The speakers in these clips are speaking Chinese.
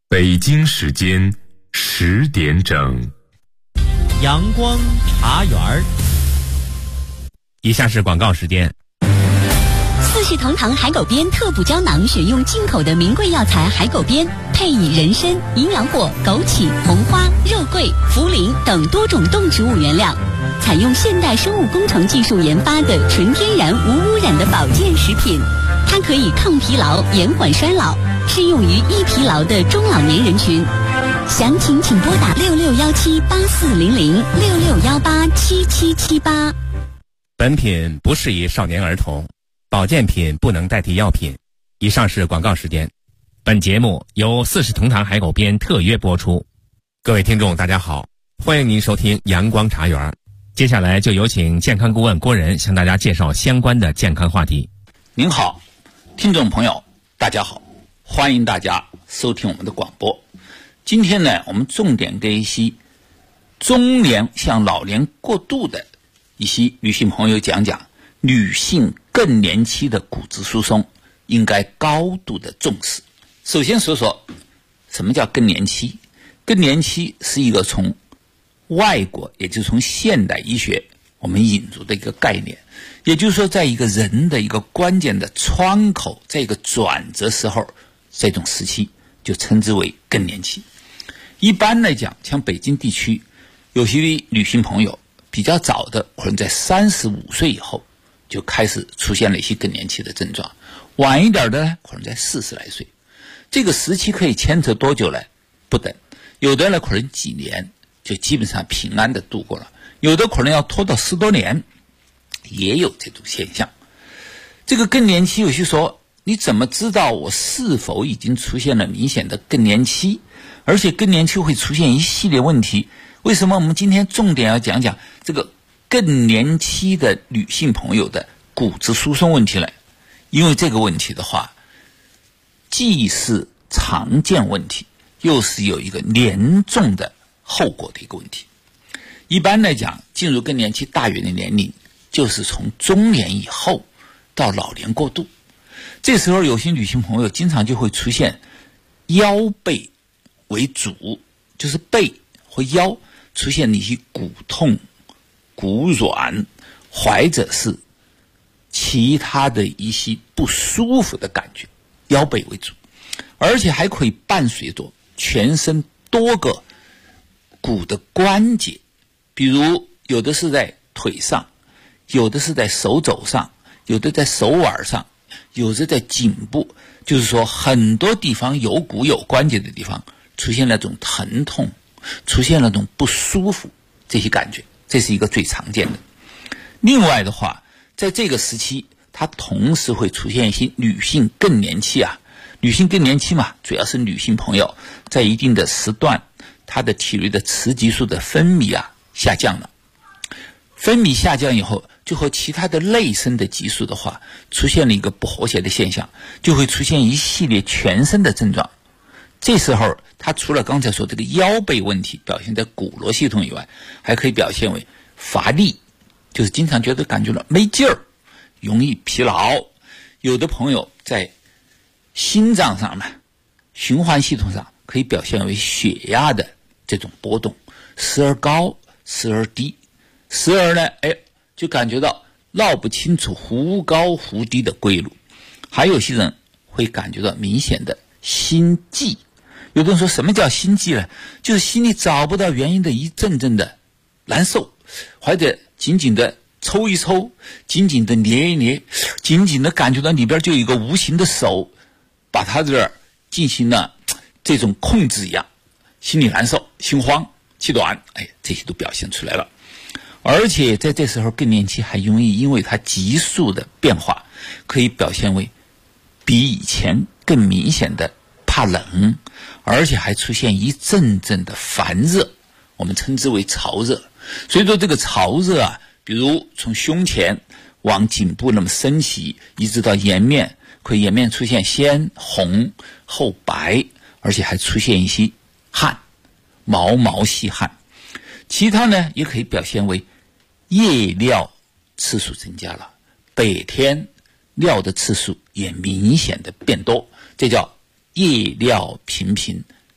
北京时间10点整， 阳光茶园儿。 以下是广告时间。 四世同堂海狗鞭特补胶囊，选用进口的名贵药材海狗鞭，配以人参、营养果、枸杞、红花、肉桂、茯苓等多种动植物原料，采用现代生物工程技术研发的纯天然无污染的保健食品。它可以抗疲劳、延缓衰老，适用于易疲劳的中老年人群。详情请拨打6617840066187778。 本品不适宜少年儿童，保健品不能代替药品。以上是广告时间。本节目由四世同堂海狗鞭特约播出。各位听众大家好，欢迎您收听阳光茶园。接下来就有请健康顾问郭仁向大家介绍相关的健康话题。 您好，听众朋友大家好，欢迎大家收听我们的广播。今天呢，我们重点给一些中年向老年过渡的一些女性朋友讲讲女性更年期的骨质疏松应该高度的重视。首先说说什么叫更年期。更年期是一个从外国，也就是从现代医学我们引入的一个概念，也就是说在一个人的一个关键的窗口，在一个转折时候，这种时期就称之为更年期。一般来讲，像北京地区有些女性朋友比较早的，可能在35岁以后就开始出现了一些更年期的症状，晚一点的呢，可能在40来岁。这个时期可以牵扯多久呢？不等，有的呢可能几年就基本上平安的度过了，有的可能要拖到10多年，也有这种现象。这个更年期有些说，你怎么知道我是否已经出现了明显的更年期？而且更年期会出现一系列问题，为什么我们今天重点要讲讲这个更年期的女性朋友的骨质疏松问题呢？因为这个问题的话，既是常见问题，又是有一个严重的后果的一个问题。一般来讲，进入更年期大约的年龄就是从中年以后到老年过渡。这时候有些女性朋友经常就会出现腰背为主，就是背或腰出现一些骨痛、骨软，或者是其他的一些不舒服的感觉，腰背为主，而且还可以伴随着全身多个骨的关节，比如有的是在腿上，有的是在手肘上，有的在手腕上，有的在颈部，就是说很多地方有骨有关节的地方出现那种疼痛，出现那种不舒服，这些感觉，这是一个最常见的。另外的话，在这个时期它同时会出现一些女性更年期啊。女性更年期嘛，主要是女性朋友在一定的时段，她的体内的雌激素的分泌啊下降了，分泌下降以后，就和其他的内生的激素的话出现了一个不和谐的现象，就会出现一系列全身的症状。这时候它除了刚才说这个腰背问题表现在骨骼系统以外，还可以表现为乏力，就是经常觉得感觉到没劲儿，容易疲劳。有的朋友在心脏上呢，循环系统上可以表现为血压的这种波动，时而高时而低，时而呢就感觉到闹不清楚忽高忽低的规律。还有些人会感觉到明显的心悸。有的人说什么叫心悸呢？就是心里找不到原因的一阵阵的难受，或者紧紧的抽一抽，紧紧的捏一捏，紧紧的感觉到里边就有一个无形的手把他这儿进行了这种控制一样，心里难受、心慌、气短，这些都表现出来了。而且在这时候更年期还容易因为它急速的变化，可以表现为比以前更明显的怕冷，而且还出现一阵阵的烦热，我们称之为潮热。所以说这个潮热啊，比如从胸前往颈部那么升起，一直到颜面，可以颜面出现先红后白，而且还出现一些汗，毛毛细汗。其他呢也可以表现为夜尿次数增加了，白天尿的次数也明显的变多，这叫夜尿频频，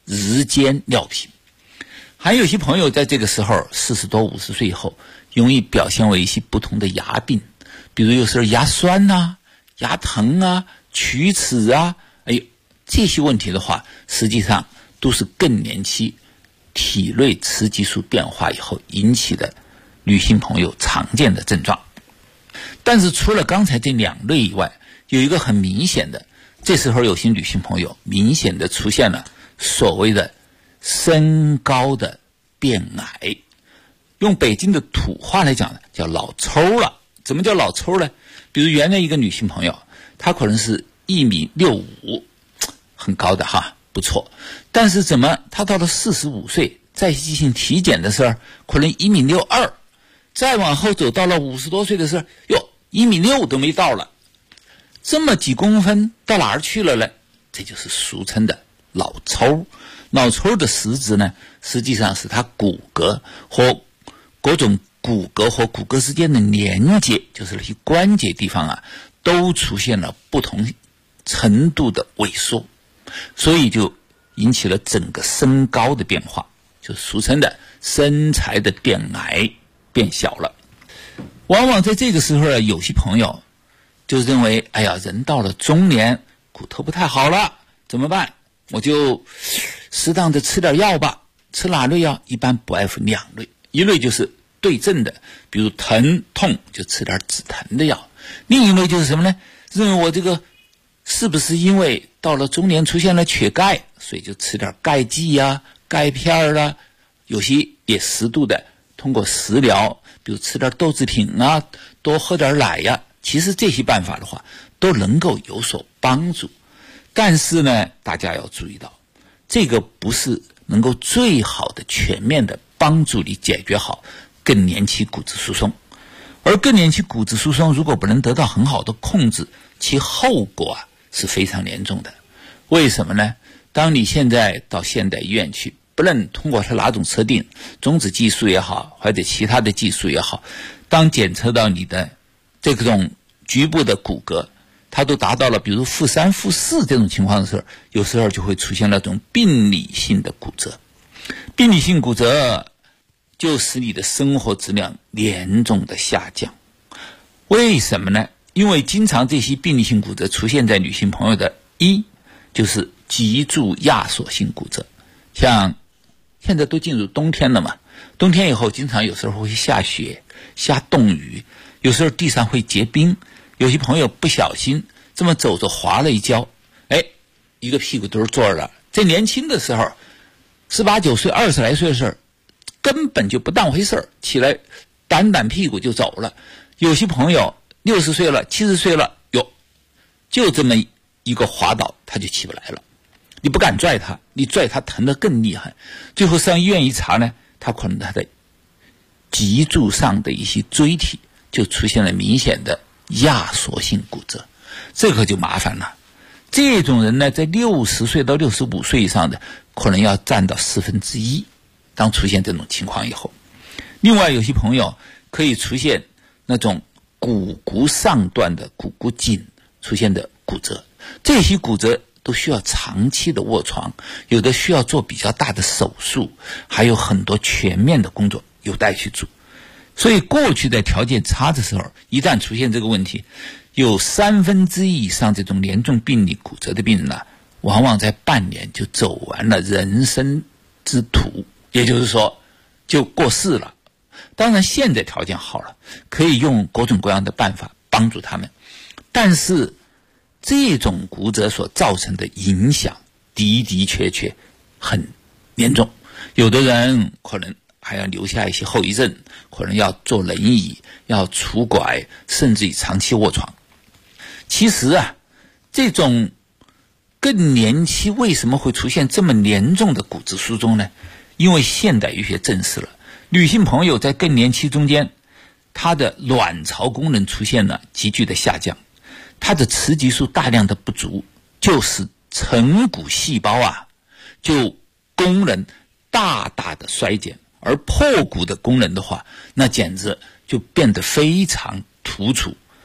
日间尿频。还有些朋友在这个时候40多50岁以后，容易表现为一些不同的牙病，比如有时候牙酸啊、牙疼啊、龋齿啊，这些问题的话，实际上都是更年期体内雌激素变化以后引起的女性朋友常见的症状。但是除了刚才这2类以外，有一个很明显的，这时候有些女性朋友明显的出现了所谓的身高的变矮，用北京的土话来讲呢，叫老抽了。怎么叫老抽呢？比如原来一个女性朋友，她可能是1.65米，很高的哈，不错。但是怎么她到了45岁，再进行体检的时候，可能1.62米，再往后走到了50多岁的时候，1.6米都没到了，这么几公分到哪儿去了呢？这就是俗称的老抽。老抽的实质呢，实际上是它骨骼和各种骨骼和骨骼之间的连接，就是那些关节地方啊，都出现了不同程度的萎缩，所以就引起了整个身高的变化，就俗称的身材的变矮变小了。往往在这个时候呢，有些朋友就认为，人到了中年，骨头不太好了，怎么办？我就适当的吃点药吧。吃哪类药？一般不外乎2类，一类就是对症的，比如疼痛就吃点止疼的药。另一类就是什么呢？认为我这个是不是因为到了中年出现了缺钙，所以就吃点钙剂啊、钙片啊，有些也适度的通过食疗，比如吃点豆制品啊，多喝点奶呀。其实这些办法的话都能够有所帮助。但是呢，大家要注意到，这个不是能够最好的全面的帮助你解决好更年期骨质疏松。而更年期骨质疏松如果不能得到很好的控制，其后果是非常严重的。为什么呢？当你现在到现代医院去，不论通过它哪种测定，中子技术也好，或者其他的技术也好，当检测到你的这种局部的骨骼它都达到了比如负3、负4这种情况的时候，有时候就会出现那种病理性的骨折。病理性骨折就使你的生活质量严重的下降。为什么呢？因为经常这些病理性骨折出现在女性朋友的就是脊柱压缩性骨折。像现在都进入冬天了嘛，冬天以后经常有时候会下雪、下冻雨，有时候地上会结冰，有些朋友不小心这么走着滑了一跤，一个屁股墩坐了。在年轻的时候18、19岁、20来岁的时候根本就不当回事儿，起来掸屁股就走了。有些朋友60岁了、70岁了，就这么一个滑倒他就起不来了，你不敢拽他，你拽他疼得更厉害。最后上医院一查呢，他可能他的脊柱上的一些椎体就出现了明显的压缩性骨折，这个就麻烦了。这种人呢，在60岁到65岁以上的可能要占到1/4。当出现这种情况以后，另外有些朋友可以出现那种股骨上段的股骨颈出现的骨折，这些骨折都需要长期的卧床，有的需要做比较大的手术，还有很多全面的工作有待去做。所以过去在条件差的时候，一旦出现这个问题，有1/3以上这种严重病理骨折的病人呢，往往在半年就走完了人生之途，也就是说就过世了。当然现在条件好了，可以用各种各样的办法帮助他们，但是这种骨折所造成的影响的确很严重，有的人可能还要留下一些后遗症，可能要坐轮椅，要拄拐，甚至于长期卧床。其实这种更年期为什么会出现这么严重的骨质疏松呢？因为现代医学证实了，女性朋友在更年期中间，她的卵巢功能出现了急剧的下降，她的雌激素大量的不足，就使成骨细胞就功能大大的衰减，而破骨的功能的话，那简直就变得非常突出。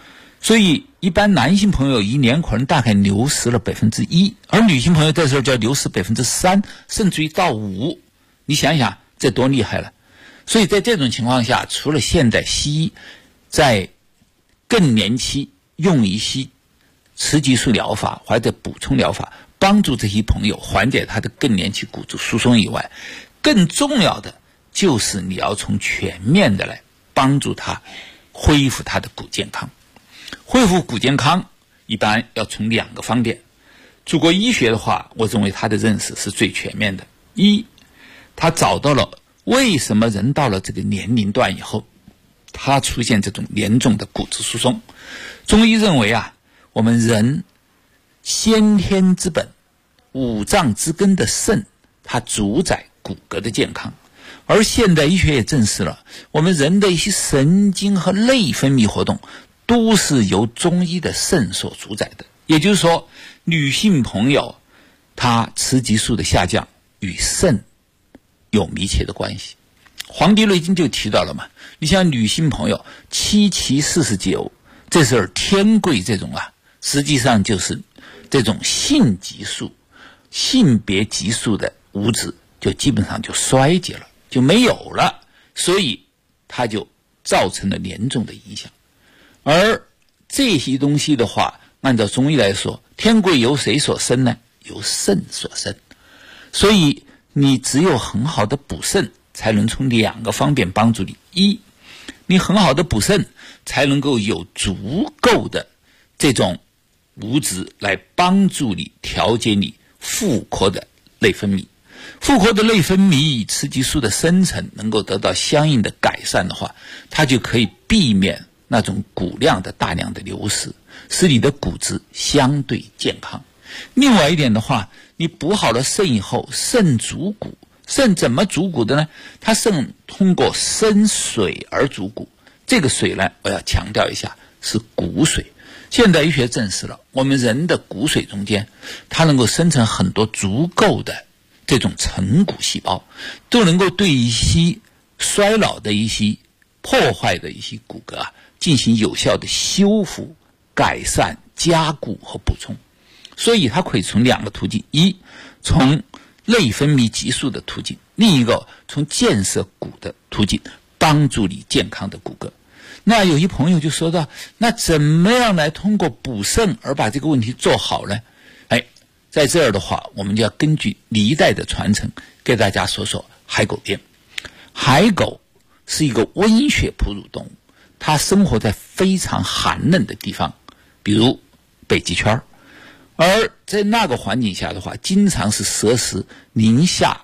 所以一般男性朋友一年可能大概流失了1%，而女性朋友这时候就要流失3%，甚至于到5%。你想想这多厉害了。所以在这种情况下，除了现代西医在更年期用一些雌激素疗法或者补充疗法帮助这些朋友缓解他的更年期骨质疏松以外，更重要的就是你要从全面的来帮助他恢复他的骨健康。恢复骨健康一般要从2个方面。祖国医学的话，我认为他的认识是最全面的。一，他找到了为什么人到了这个年龄段以后他出现这种严重的骨质疏松。中医认为我们人先天之本五脏之根的肾，它主宰骨骼的健康。而现代医学也证实了，我们人的一些神经和内分泌活动都是由中医的肾所主宰的。也就是说，女性朋友她雌激素的下降与肾有密切的关系。黄帝内经就提到了嘛，你像女性朋友7期49，这时候天贵这种实际上就是这种性激素、性别激素的物质就基本上就衰竭了，就没有了，所以它就造成了严重的影响。而这些东西的话，按照中医来说，天贵由谁所生呢？由肾所生。所以你只有很好的补肾，才能从2个方面帮助你。一，你很好的补肾，才能够有足够的这种物质来帮助你调节你妇科的内分泌。妇科的内分泌与雌激素的生成能够得到相应的改善的话，它就可以避免那种骨量的大量的流失，使你的骨质相对健康。另外一点的话，你补好了肾以后，肾主骨。肾怎么主骨的呢？它肾通过生水而主骨。这个水呢，我要强调一下，是骨水。现代医学证实了，我们人的骨髓中间，它能够生成很多足够的这种成骨细胞，都能够对一些衰老的一些破坏的一些骨骼进行有效的修复、改善、加固和补充。所以它可以从2个途径：一，从内分泌激素的途径；另一个从建设骨的途径，帮助你健康的骨骼。那有一朋友就说到，那怎么样来通过补肾而把这个问题做好呢？在这儿的话，我们就要根据历代的传承，给大家说说海狗鞭。海狗是一个温血哺乳动物，它生活在非常寒冷的地方，比如北极圈，而在那个环境下的话，经常是摄氏零下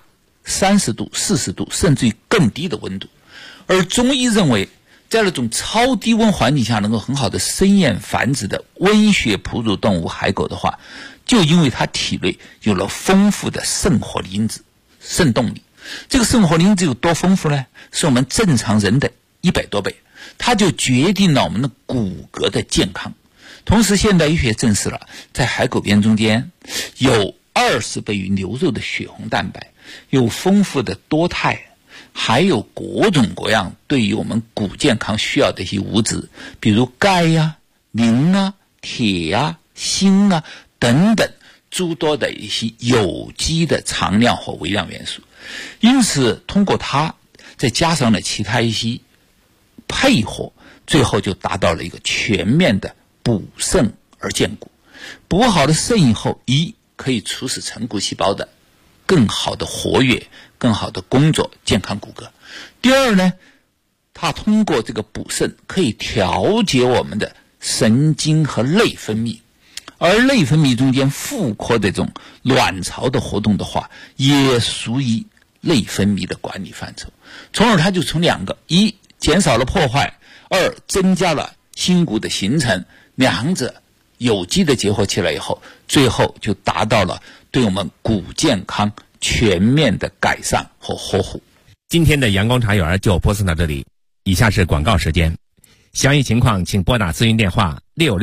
30度、40度，甚至于更低的温度。而中医认为，在那种超低温环境下能够很好的生验繁殖的温血哺乳动物海狗的话，就因为它体内有了丰富的肾活因子、肾动力。这个肾活因子有多丰富呢？是我们正常人的100多倍，它就决定了我们的骨骼的健康。同时现代医学证实了，在海狗鞭中间有20倍于牛肉的血红蛋白，有丰富的多肽，还有各种各样对于我们骨健康需要的一些物质，比如钙磷铁锌等等诸多的一些有机的常量和微量元素。因此通过它再加上了其他一些配合，最后就达到了一个全面的补肾而健骨。补好了肾以后，一可以促使成骨细胞的更好的活跃，更好的工作，健康骨骼。第二呢，它通过这个补肾可以调节我们的神经和内分泌，而内分泌中间妇科的这种卵巢的活动的话，也属于内分泌的管理范畴。从而它就从2个：一减少了破坏；2增加了新骨的形成。2者有机的结合起来以后，最后就达到了对我们骨健康全面的改善和呵护。 今天的阳光茶园就播送到这里，以下是广告时间。详细情况请拨打咨询电话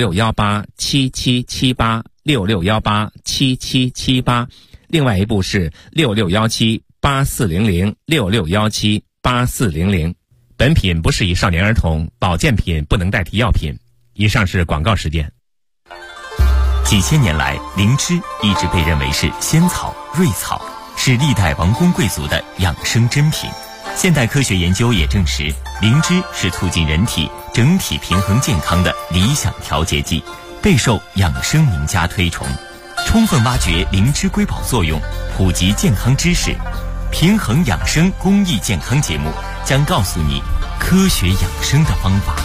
66187778 66187778，另外一部是66178400 66178400。本品不适宜少年儿童，保健品不能代替药品。 以上是广告时间。 几千年来，灵芝一直被认为是仙草、瑞草，是历代王公贵族的养生珍品。现代科学研究也证实，灵芝是促进人体整体平衡健康的理想调节剂，备受养生名家推崇。充分挖掘灵芝瑰宝作用，普及健康知识，平衡养生公益健康节目将告诉你科学养生的方法。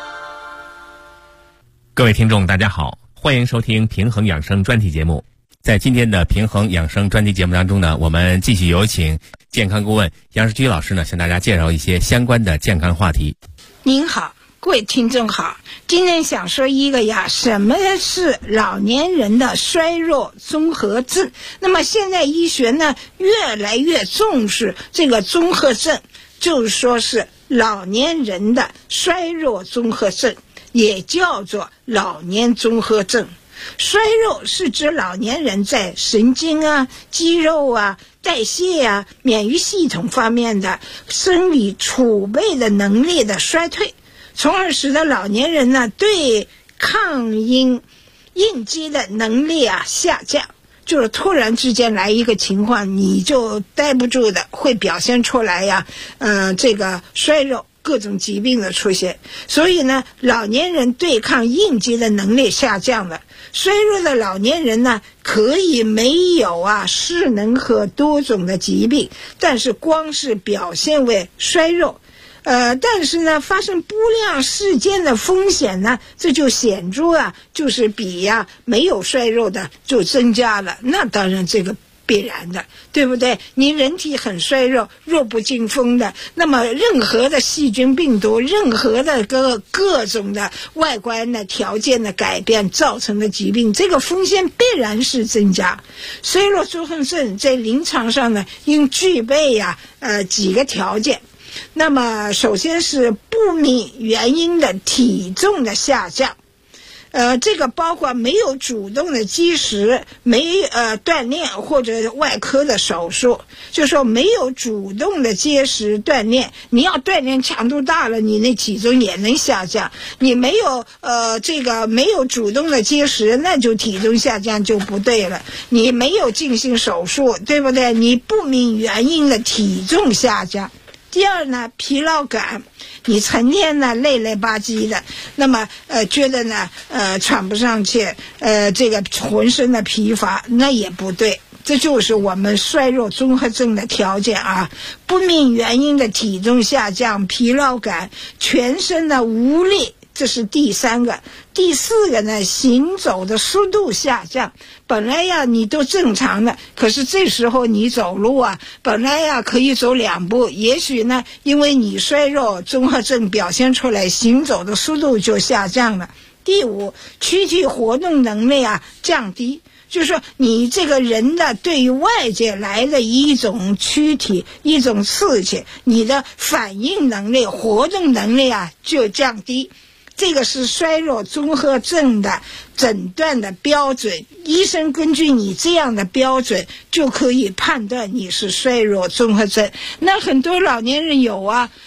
各位听众大家好，欢迎收听平衡养生专题节目。在今天的平衡养生专题节目当中呢，我们继续有请健康顾问杨世居老师呢，向大家介绍一些相关的健康话题。 您好，各位听众好，今天想说一个呀，什么是老年人的衰弱综合症？那么现在医学呢越来越重视这个综合症，就是说是老年人的衰弱综合症，也叫做老年综合症。衰弱是指老年人在神经啊、肌肉啊、代谢啊、免疫系统方面的生理储备的能力的衰退，从而使得老年人呢对抗应激的能力啊下降，就是突然之间来一个情况，你就待不住的，会表现出来呀，这个衰弱。各种疾病的出现，所以呢，老年人对抗应激的能力下降了。衰弱的老年人呢，可以没有势能和多种的疾病，但是光是表现为衰弱，但是呢，发生不良事件的风险呢，这就显著就是比没有衰弱的就增加了。那当然这个必然的，对不对？你人体很衰弱，弱不禁风的，那么任何的细菌病毒，任何的各种的外观的条件的改变造成的疾病，这个风险必然是增加。衰弱综合症在临床上呢，应具备几个条件。那么首先是不明原因的体重的下降。这个包括没有主动的积食，没锻炼或者外科的手术，就说没有主动的节食锻炼，你要锻炼强度大了，你那体重也能下降。你没有没有主动的节食，那就体重下降就不对了。你没有进行手术，对不对？你不明原因的体重下降。第二呢，疲劳感，你成天呢累吧唧的，那么觉得呢喘不上气，这个浑身的疲乏，那也不对。这就是我们衰弱综合症的条件不明原因的体重下降、疲劳感、全身的无力，这是第三个。第四个呢，行走的速度下降。本来你都正常的，可是这时候你走路本来可以走2步，也许呢因为你衰弱综合症表现出来，行走的速度就下降了。第五，躯体活动能力降低，就是说你这个人的对于外界来的一种躯体一种刺激，你的反应能力活动能力就降低。这个是衰弱综合症的诊断的标准，医生根据你这样的标准就可以判断你是衰弱综合症。那很多老年人有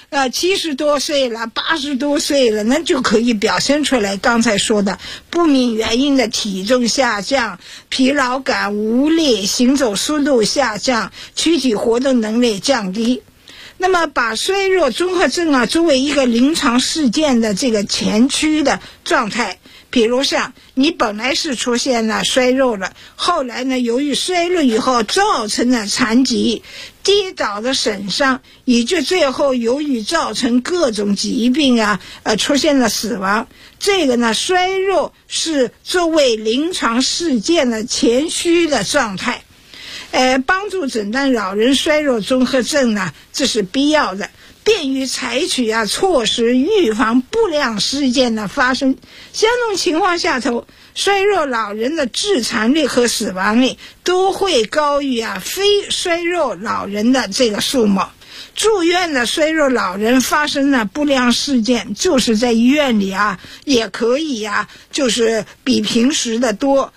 70多岁了80多岁了，那就可以表现出来刚才说的不明原因的体重下降、疲劳感、无力、行走速度下降、躯体活动能力降低。那么把衰弱综合症作为一个临床事件的这个前驱的状态，比如像你本来是出现了衰弱了，后来呢由于衰弱以后造成了残疾、跌倒的损伤，以及最后由于造成各种疾病出现了死亡。这个呢衰弱是作为临床事件的前驱的状态。帮助诊断老人衰弱综合症呢，这是必要的，便于采取措施预防不良事件的发生。相同情况下头，衰弱老人的致残率和死亡率都会高于非衰弱老人的这个数目。住院的衰弱老人发生了不良事件，就是在医院里也可以就是比平时的多，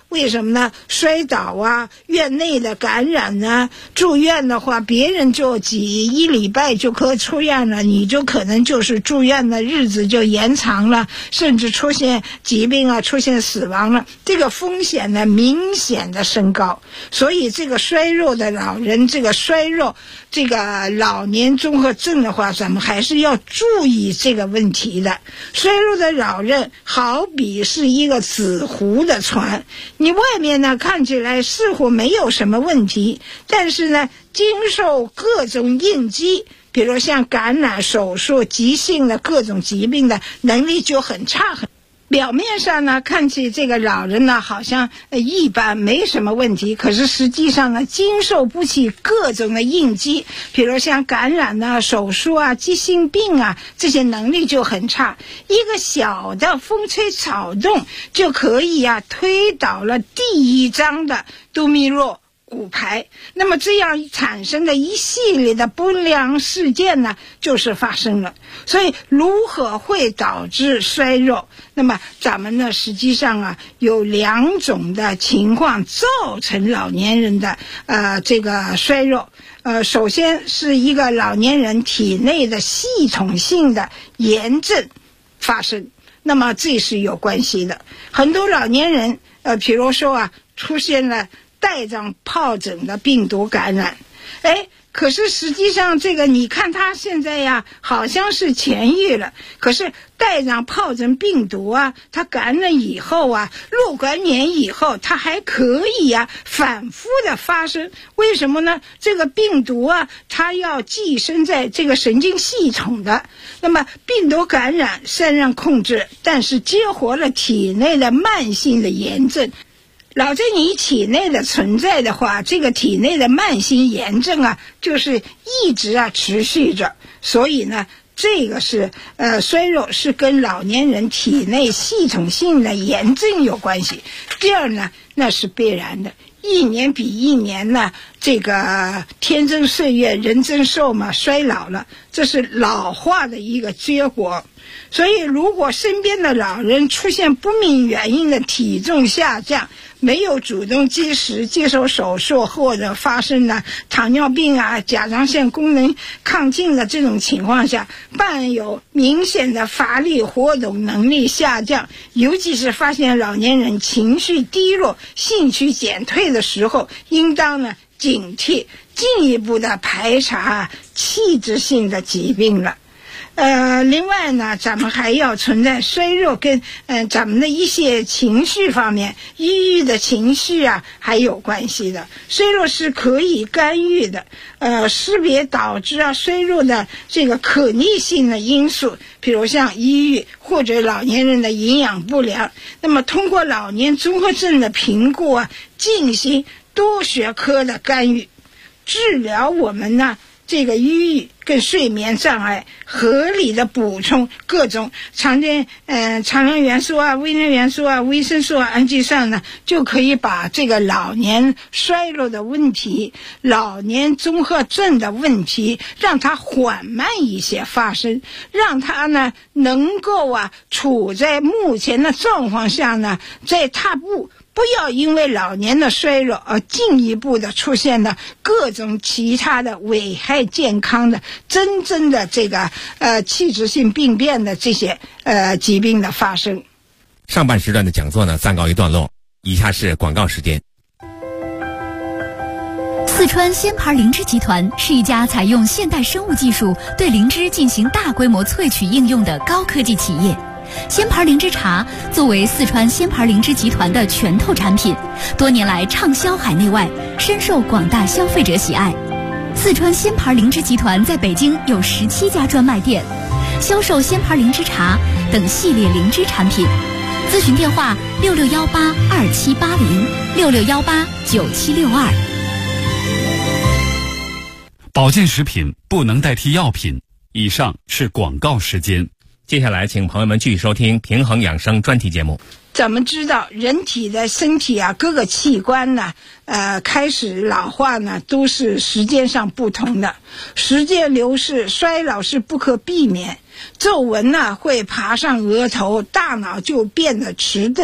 为什么呢？摔倒啊，院内的感染啊，住院的话，别人就一礼拜就可以出院了，你就可能就是住院的日子就延长了，甚至出现疾病啊，出现死亡了，这个风险呢明显的升高。所以这个衰弱的老人，这个老年综合症的话，咱们还是要注意这个问题的。衰弱的老人好比是一个纸糊的船，你外面呢看起来似乎没有什么问题，但是呢经受各种应激，比如像感染、手术、急性的各种疾病的能力就很差。表面上呢看起这个老人呢好像一般没什么问题，可是实际上呢经受不起各种的应激，比如像感染啊、手术啊、急性病啊，这些能力就很差。一个小的风吹草动就可以推倒了第一张的多米诺骨牌，那么这样产生的一系列的不良事件呢就是发生了。所以如何会导致衰弱，那么咱们呢实际上有2种的情况造成老年人的这个衰弱。首先是一个老年人体内的系统性的炎症发生，那么这是有关系的。很多老年人比如说出现了带状疱疹的病毒感染，可是实际上这个你看他现在好像是痊愈了，可是带状疱疹病毒它感染以后若干年以后它还可以反复的发生。为什么呢？这个病毒它要寄生在这个神经系统的，那么病毒感染虽然控制，但是激活了体内的慢性的炎症。老在你体内的存在的话，这个体内的慢性炎症就是一直持续着。所以呢这个是衰弱是跟老年人体内系统性的炎症有关系。第二呢，那是必然的，一年比一年呢这个天增岁月人增寿嘛，衰老了，这是老化的一个结果。所以如果身边的老人出现不明原因的体重下降，没有主动及时接受手术，或者发生了糖尿病甲状腺功能亢进的这种情况下，伴有明显的乏力、活动能力下降，尤其是发现老年人情绪低落、兴趣减退的时候，应当呢警惕，进一步的排查器质性的疾病了。另外呢，咱们还要存在衰弱跟咱们的一些情绪方面，抑郁的情绪还有关系的。衰弱是可以干预的，识别导致衰弱的这个可逆性的因素，比如像抑郁或者老年人的营养不良。那么通过老年综合症的评估进行多学科的干预，治疗我们呢这个抑郁跟睡眠障碍，合理的补充各种常见常用元素微量元素维生素氨基酸呢，就可以把这个老年衰弱的问题、老年综合症的问题让它缓慢一些发生，让它呢能够处在目前的状况下呢在踏步，不要因为老年的衰弱而进一步的出现了各种其他的危害健康的真正的这个器质性病变的这些疾病的发生。 上半时段的讲座呢暂告一段落，以下是广告时间。 四川仙牌灵芝集团是一家采用现代生物技术对灵芝进行大规模萃取应用的高科技企业。仙牌灵芝茶作为四川仙牌灵芝集团的拳头产品，多年来畅销海内外，深受广大消费者喜爱。四川仙牌灵芝集团在北京有17家专卖店，销售仙牌灵芝茶等系列灵芝产品。咨询电话6618278066189762。 保健食品不能代替药品。以上是广告时间。 接下来请朋友们继续收听平衡养生专题节目。 咱们知道人体的身体各个器官呢开始老化呢都是时间上不同的，时间流逝，衰老是不可避免。皱纹呢会爬上额头，大脑就变得迟钝，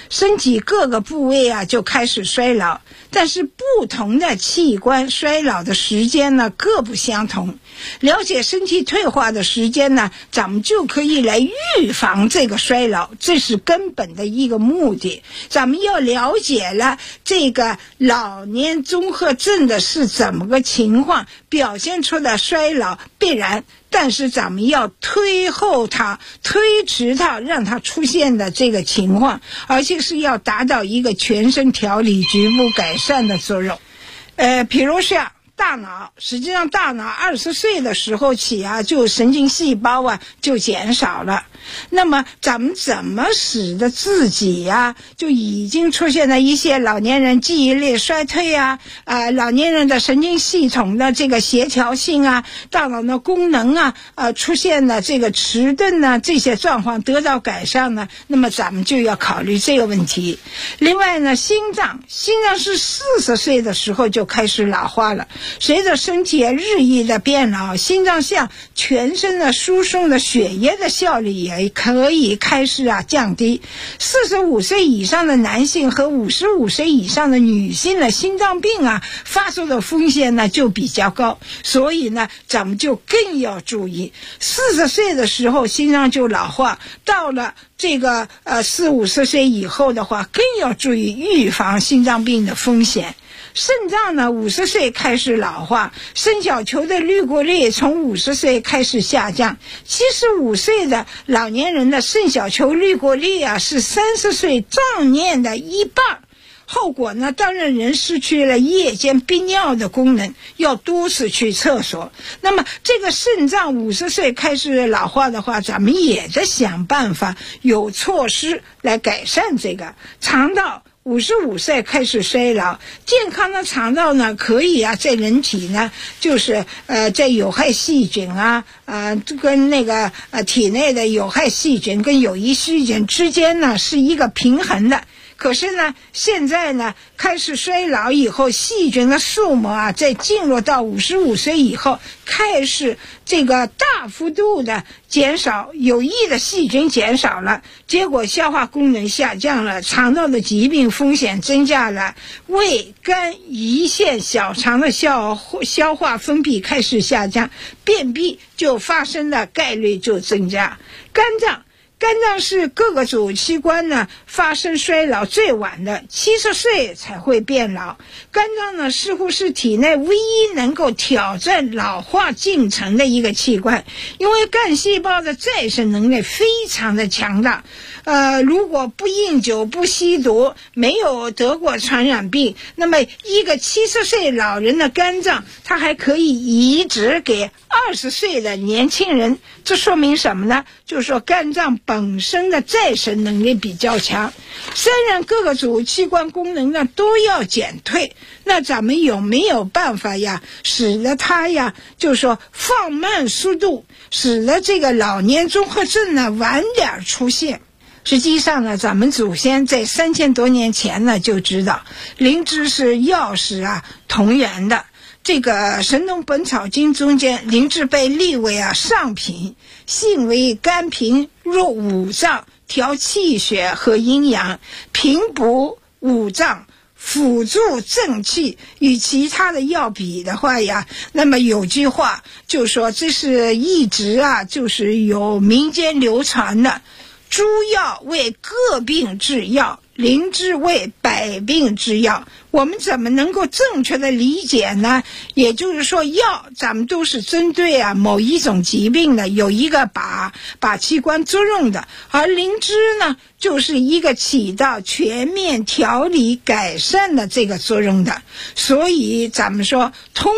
身体各个部位啊就开始衰老。但是不同的器官衰老的时间呢各不相同。了解身体退化的时间呢，咱们就可以来预防这个衰老，这是根本的一个目的。咱们要了解了这个老年综合症的是怎么个情况，表现出的衰老必然，但是咱们要推后它，推迟它，让它出现的这个情况，而且是要达到一个全身调理、局部改善的作用。比如像大脑，实际上大脑20岁的时候起啊，就神经细胞啊就减少了。那么咱们怎么使得自己呀就已经出现了一些老年人记忆力衰退啊，老年人的神经系统的这个协调性啊，大脑的功能啊，出现了这个迟钝呢，这些状况得到改善呢，那么咱们就要考虑这个问题。另外呢，心脏是40岁的时候就开始老化了，随着身体日益的变老，心脏向全身的输送的血液的效率也可以开始降低。45岁以上的男性和55岁以上的女性的心脏病发作的风险呢就比较高，所以呢咱们就更要注意。40岁的时候心脏就老化，到了这个40-50岁以后的话，更要注意预防心脏病的风险。肾脏呢50岁开始老化，肾小球的滤过率从50岁开始下降。75岁的老年人的肾小球滤过率是30岁壮年的1半。后果呢，当然人失去了夜间憋尿的功能，要多次去厕所。那么这个肾脏50岁开始老化的话，咱们也得想办法有措施来改善这个。肠道55岁开始衰老，健康的肠道呢，可以在人体呢，就是在有害细菌跟那个体内的有害细菌跟有益细菌之间呢是一个平衡的。可是呢，现在呢开始衰老以后，细菌的数目在进入到55岁以后，开始这个大幅度的减少，有益的细菌减少了，结果消化功能下降了，肠道的疾病风险增加了，胃、肝、胰腺、小肠的消化分泌开始下降，便秘就发生的概率就增加。肝脏是各个主器官呢发生衰老最晚的，70岁才会变老。肝脏呢似乎是体内唯一能够挑战老化进程的一个器官，因为干细胞的再生能力非常的强大。如果不饮酒不吸毒，没有得过传染病，那么一个70岁老人的肝脏它还可以移植给20岁的年轻人。这说明什么呢？就是说肝脏本身的再生能力比较强。虽然各个主器官功能呢都要减退，那咱们有没有办法使得它就是说放慢速度，使得这个老年综合症呢晚点出现？实际上呢，咱们祖先在3000多年前呢就知道，灵芝是药食同源的。这个《神农本草经》中间，灵芝被列为上品，性为甘平，入五脏，调气血和阴阳，平补五脏，辅助正气。与其他的药比的话那么有句话就说，这是一直就是有民间流传的，诸药为各病治药，灵芝为百病之药。我们怎么能够正确的理解呢？也就是说，药咱们都是针对某一种疾病的，有一个把器官作用的，而灵芝呢就是一个起到全面调理改善的这个作用的。所以咱们说通